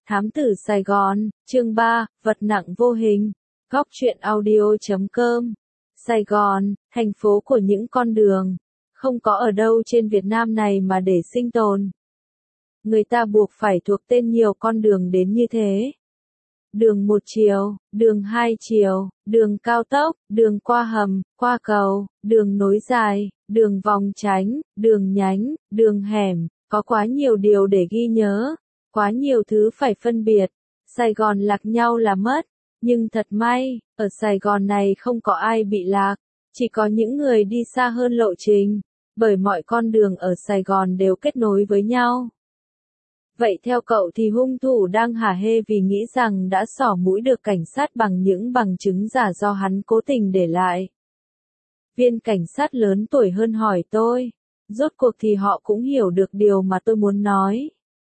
Thám tử Sài Gòn, chương 3, vật nặng vô hình. Góc truyện audio.com. Sài Gòn, thành phố của những con đường. Không có ở đâu trên Việt Nam này mà để sinh tồn. Người ta buộc phải thuộc tên nhiều con đường đến như thế. Đường một chiều, đường hai chiều, đường cao tốc, đường qua hầm, qua cầu, đường nối dài, đường vòng tránh, đường nhánh, đường hẻm, có quá nhiều điều để ghi nhớ, quá nhiều thứ phải phân biệt. Sài Gòn lạc nhau là mất, nhưng thật may, ở Sài Gòn này không có ai bị lạc, chỉ có những người đi xa hơn lộ trình, bởi mọi con đường ở Sài Gòn đều kết nối với nhau. Vậy theo cậu thì hung thủ đang hả hê vì nghĩ rằng đã xỏ mũi được cảnh sát bằng những bằng chứng giả do hắn cố tình để lại. Viên cảnh sát lớn tuổi hơn hỏi tôi. Rốt cuộc thì họ cũng hiểu được điều mà tôi muốn nói.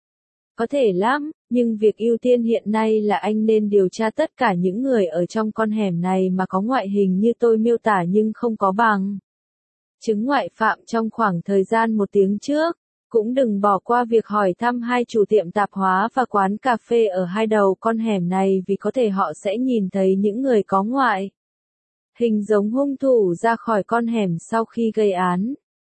Có thể lắm, nhưng việc ưu tiên hiện nay là anh nên điều tra tất cả những người ở trong con hẻm này mà có ngoại hình như tôi miêu tả nhưng không có bằng chứng ngoại phạm trong khoảng thời gian 1 tiếng trước. Cũng đừng bỏ qua việc hỏi thăm hai chủ tiệm tạp hóa và quán cà phê ở hai đầu con hẻm này vì có thể họ sẽ nhìn thấy những người có ngoại hình giống hung thủ ra khỏi con hẻm sau khi gây án.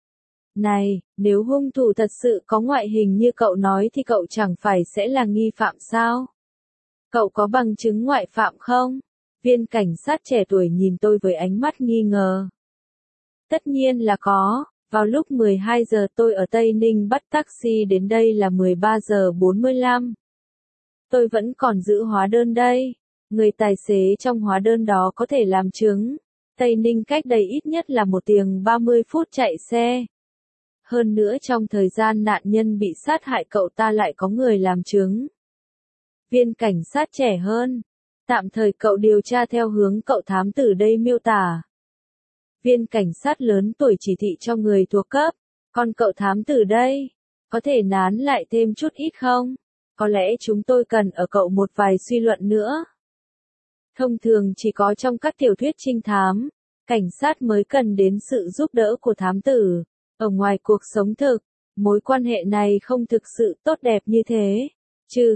Này, nếu hung thủ thật sự có ngoại hình như cậu nói thì cậu chẳng phải sẽ là nghi phạm sao? Cậu có bằng chứng ngoại phạm không? Viên cảnh sát trẻ tuổi nhìn tôi với ánh mắt nghi ngờ. Tất nhiên là có. Vào lúc 12 giờ tôi ở Tây Ninh bắt taxi đến đây là 13 giờ 45. Tôi vẫn còn giữ hóa đơn đây. Người tài xế trong hóa đơn đó có thể làm chứng. Tây Ninh cách đây ít nhất là 1 tiếng 30 phút chạy xe. Hơn nữa trong thời gian nạn nhân bị sát hại cậu ta lại có người làm chứng. Viên cảnh sát trẻ hơn. Tạm thời cậu điều tra theo hướng cậu thám tử đây miêu tả. Viên cảnh sát lớn tuổi chỉ thị cho người thuộc cấp. Còn cậu thám tử đây, có thể nán lại thêm chút ít không? Có lẽ chúng tôi cần ở cậu một vài suy luận nữa. Thông thường chỉ có trong các tiểu thuyết trinh thám, cảnh sát mới cần đến sự giúp đỡ của thám tử. Ở ngoài cuộc sống thực, mối quan hệ này không thực sự tốt đẹp như thế. Trừ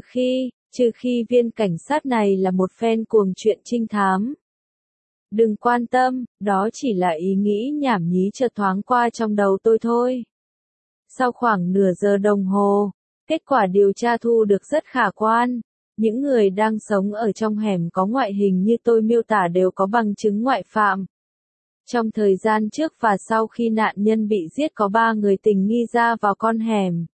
khi viên cảnh sát này là một fan cuồng truyện trinh thám. Đừng quan tâm, đó chỉ là ý nghĩ nhảm nhí chợt thoáng qua trong đầu tôi thôi. Sau khoảng nửa giờ đồng hồ, kết quả điều tra thu được rất khả quan. Những người đang sống ở trong hẻm có ngoại hình như tôi miêu tả đều có bằng chứng ngoại phạm. Trong thời gian trước và sau khi nạn nhân bị giết có 3 người tình nghi ra vào con hẻm.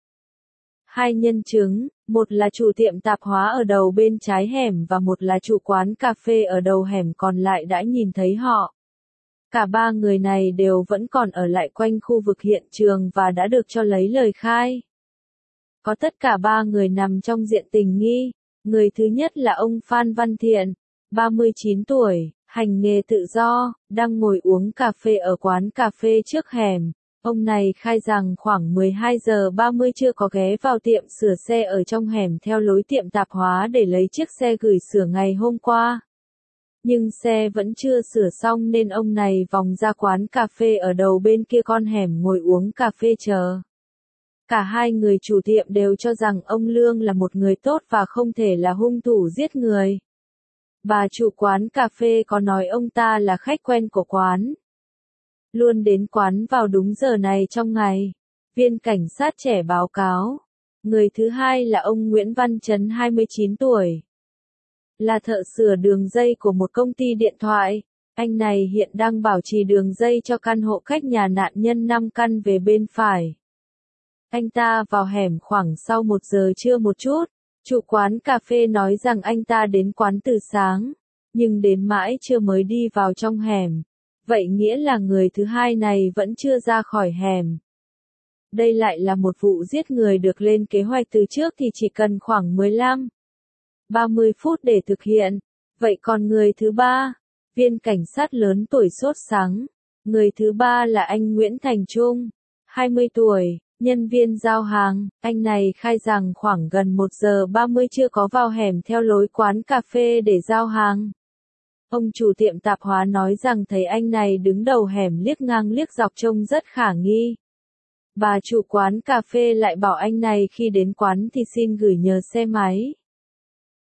2 nhân chứng, một là chủ tiệm tạp hóa ở đầu bên trái hẻm và một là chủ quán cà phê ở đầu hẻm còn lại đã nhìn thấy họ. Cả 3 người này đều vẫn còn ở lại quanh khu vực hiện trường và đã được cho lấy lời khai. Có tất cả 3 người nằm trong diện tình nghi. Người thứ nhất là ông Phan Văn Thiện, 39 tuổi, hành nghề tự do, đang ngồi uống cà phê ở quán cà phê trước hẻm. Ông này khai rằng khoảng 12 giờ 30 chưa có ghé vào tiệm sửa xe ở trong hẻm theo lối tiệm tạp hóa để lấy chiếc xe gửi sửa ngày hôm qua. Nhưng xe vẫn chưa sửa xong nên ông này vòng ra quán cà phê ở đầu bên kia con hẻm ngồi uống cà phê chờ. Cả 2 người chủ tiệm đều cho rằng ông Lương là một người tốt và không thể là hung thủ giết người. Bà chủ quán cà phê có nói ông ta là khách quen của quán. Luôn đến quán vào đúng giờ này trong ngày. Viên cảnh sát trẻ báo cáo. Người thứ hai là ông Nguyễn Văn Trấn 29 tuổi. Là thợ sửa đường dây của một công ty điện thoại. Anh này hiện đang bảo trì đường dây cho căn hộ cách nhà nạn nhân 5 căn về bên phải. Anh ta vào hẻm khoảng sau 1 giờ trưa một chút. Chủ quán cà phê nói rằng anh ta đến quán từ sáng, nhưng đến mãi trưa mới đi vào trong hẻm. Vậy nghĩa là người thứ hai này vẫn chưa ra khỏi hẻm. Đây lại là một vụ giết người được lên kế hoạch từ trước thì chỉ cần khoảng 15-30 phút để thực hiện. Vậy còn người thứ ba? Viên cảnh sát lớn tuổi sốt sắng. Người thứ ba là anh Nguyễn Thành Trung, 20 tuổi, nhân viên giao hàng. Anh này khai rằng khoảng gần 1 giờ 30 chưa có vào hẻm theo lối quán cà phê để giao hàng. Ông chủ tiệm tạp hóa nói rằng thấy anh này đứng đầu hẻm liếc ngang liếc dọc trông rất khả nghi. Bà chủ quán cà phê lại bảo anh này khi đến quán thì xin gửi nhờ xe máy.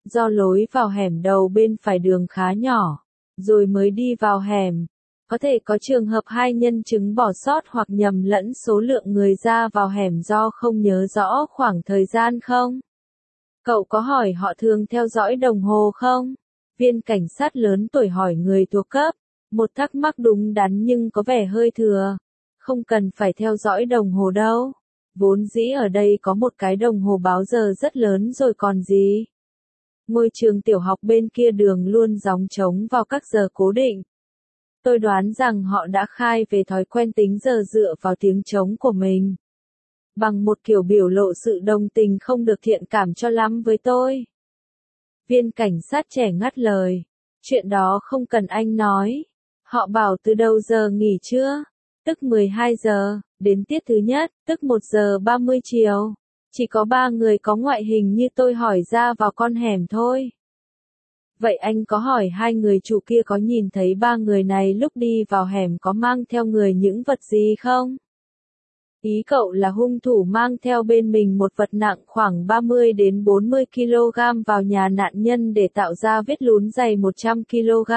Do lối vào hẻm đầu bên phải đường khá nhỏ, rồi mới đi vào hẻm. Có thể có trường hợp hai nhân chứng bỏ sót hoặc nhầm lẫn số lượng người ra vào hẻm do không nhớ rõ khoảng thời gian không? Cậu có hỏi họ thường theo dõi đồng hồ không? Viên cảnh sát lớn tuổi hỏi người thuộc cấp. Một thắc mắc đúng đắn nhưng có vẻ hơi thừa. Không cần phải theo dõi đồng hồ đâu. Vốn dĩ ở đây có một cái đồng hồ báo giờ rất lớn rồi còn gì. Ngôi trường tiểu học bên kia đường luôn gióng trống vào các giờ cố định. Tôi đoán rằng họ đã khai về thói quen tính giờ dựa vào tiếng trống của mình. Bằng một kiểu biểu lộ sự đồng tình không được thiện cảm cho lắm với tôi. Viên cảnh sát trẻ ngắt lời. Chuyện đó không cần anh nói. Họ bảo từ đầu giờ nghỉ trưa, tức 12 giờ, đến tiết thứ nhất, tức 1 giờ 30 chiều. Chỉ có 3 người có ngoại hình như tôi hỏi ra vào con hẻm thôi. Vậy anh có hỏi hai người chủ kia có nhìn thấy 3 người này lúc đi vào hẻm có mang theo người những vật gì không? Ý cậu là hung thủ mang theo bên mình một vật nặng khoảng 30 đến 40 kg vào nhà nạn nhân để tạo ra vết lún dày 100 kg.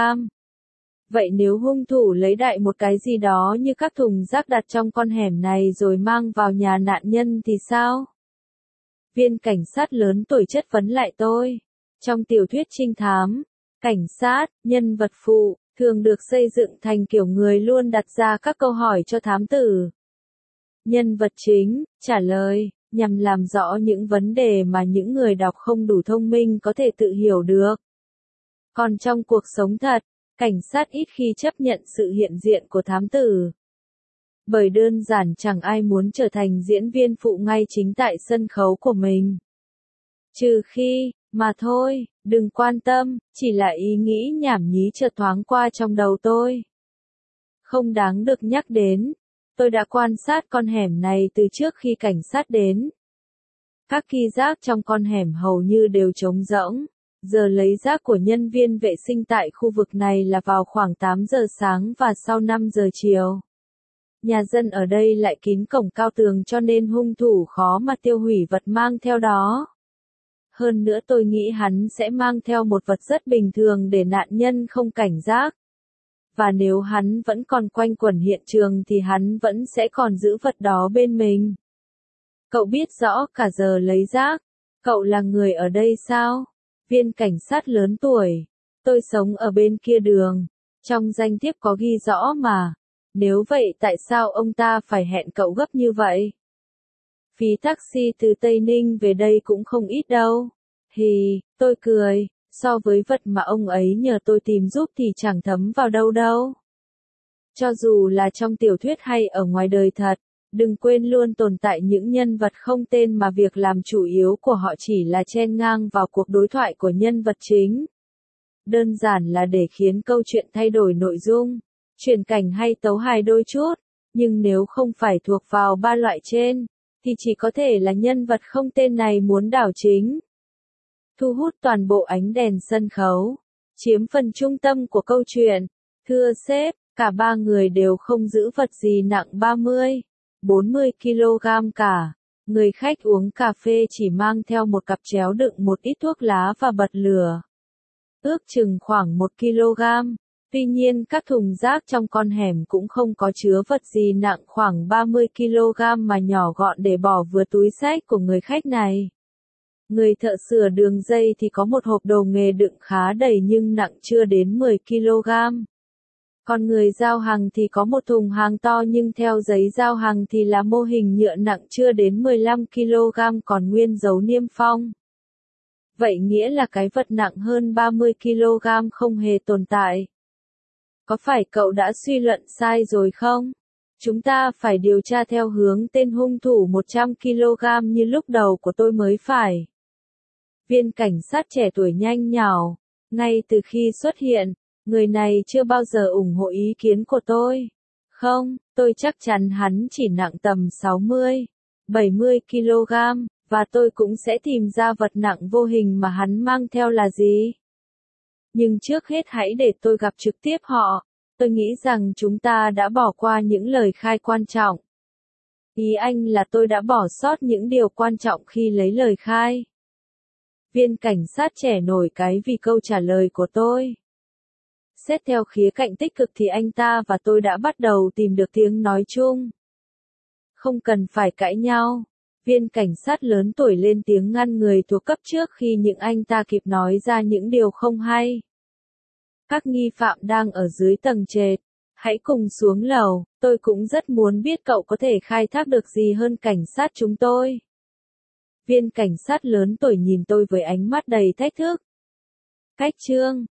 Vậy nếu hung thủ lấy đại một cái gì đó như các thùng rác đặt trong con hẻm này rồi mang vào nhà nạn nhân thì sao? Viên cảnh sát lớn tuổi chất vấn lại tôi. Trong tiểu thuyết trinh thám, cảnh sát, nhân vật phụ, thường được xây dựng thành kiểu người luôn đặt ra các câu hỏi cho thám tử. Nhân vật chính, trả lời, nhằm làm rõ những vấn đề mà những người đọc không đủ thông minh có thể tự hiểu được. Còn trong cuộc sống thật, cảnh sát ít khi chấp nhận sự hiện diện của thám tử. Bởi đơn giản chẳng ai muốn trở thành diễn viên phụ ngay chính tại sân khấu của mình. Trừ khi, mà thôi, đừng quan tâm, chỉ là ý nghĩ nhảm nhí chợt thoáng qua trong đầu tôi. Không đáng được nhắc đến. Tôi đã quan sát con hẻm này từ trước khi cảnh sát đến. Các ki rác trong con hẻm hầu như đều trống rỗng. Giờ lấy rác của nhân viên vệ sinh tại khu vực này là vào khoảng 8 giờ sáng và sau 5 giờ chiều. Nhà dân ở đây lại kín cổng cao tường cho nên hung thủ khó mà tiêu hủy vật mang theo đó. Hơn nữa tôi nghĩ hắn sẽ mang theo một vật rất bình thường để nạn nhân không cảnh giác. Và nếu hắn vẫn còn quanh quẩn hiện trường thì hắn vẫn sẽ còn giữ vật đó bên mình. Cậu biết rõ cả giờ lấy rác. Cậu là người ở đây sao? Viên cảnh sát lớn tuổi. Tôi sống ở bên kia đường. Trong danh thiếp có ghi rõ mà. Nếu vậy tại sao ông ta phải hẹn cậu gấp như vậy? Phí taxi từ Tây Ninh về đây cũng không ít đâu. Tôi cười. So với vật mà ông ấy nhờ tôi tìm giúp thì chẳng thấm vào đâu đâu. Cho dù là trong tiểu thuyết hay ở ngoài đời thật, đừng quên luôn tồn tại những nhân vật không tên mà việc làm chủ yếu của họ chỉ là chen ngang vào cuộc đối thoại của nhân vật chính. Đơn giản là để khiến câu chuyện thay đổi nội dung, chuyển cảnh hay tấu hài đôi chút, nhưng nếu không phải thuộc vào ba loại trên, thì chỉ có thể là nhân vật không tên này muốn đảo chính. Thu hút toàn bộ ánh đèn sân khấu, chiếm phần trung tâm của câu chuyện. Thưa sếp, cả 3 người đều không giữ vật gì nặng 30, 40 kg cả. Người khách uống cà phê chỉ mang theo một cặp chéo đựng một ít thuốc lá và bật lửa. Ước chừng khoảng 1 kg. Tuy nhiên các thùng rác trong con hẻm cũng không có chứa vật gì nặng khoảng 30 kg mà nhỏ gọn để bỏ vừa túi xách của người khách này. Người thợ sửa đường dây thì có một hộp đồ nghề đựng khá đầy nhưng nặng chưa đến 10 kg. Còn người giao hàng thì có một thùng hàng to nhưng theo giấy giao hàng thì là mô hình nhựa nặng chưa đến 15 kg còn nguyên dấu niêm phong. Vậy nghĩa là cái vật nặng hơn 30 kg không hề tồn tại. Có phải cậu đã suy luận sai rồi không? Chúng ta phải điều tra theo hướng tên hung thủ 100 kg như lúc đầu của tôi mới phải. Viên cảnh sát trẻ tuổi nhanh nhảu. Ngay từ khi xuất hiện, người này chưa bao giờ ủng hộ ý kiến của tôi. Không, tôi chắc chắn hắn chỉ nặng tầm 60, 70 kg, và tôi cũng sẽ tìm ra vật nặng vô hình mà hắn mang theo là gì. Nhưng trước hết hãy để tôi gặp trực tiếp họ. Tôi nghĩ rằng chúng ta đã bỏ qua những lời khai quan trọng. Ý anh là tôi đã bỏ sót những điều quan trọng khi lấy lời khai. Viên cảnh sát trẻ nổi cái vì câu trả lời của tôi. Xét theo khía cạnh tích cực thì anh ta và tôi đã bắt đầu tìm được tiếng nói chung. Không cần phải cãi nhau. Viên cảnh sát lớn tuổi lên tiếng ngăn người thuộc cấp trước khi những anh ta kịp nói ra những điều không hay. Các nghi phạm đang ở dưới tầng trệt. Hãy cùng xuống lầu, tôi cũng rất muốn biết cậu có thể khai thác được gì hơn cảnh sát chúng tôi. Viên cảnh sát lớn tuổi nhìn tôi với ánh mắt đầy thách thức. Cách chương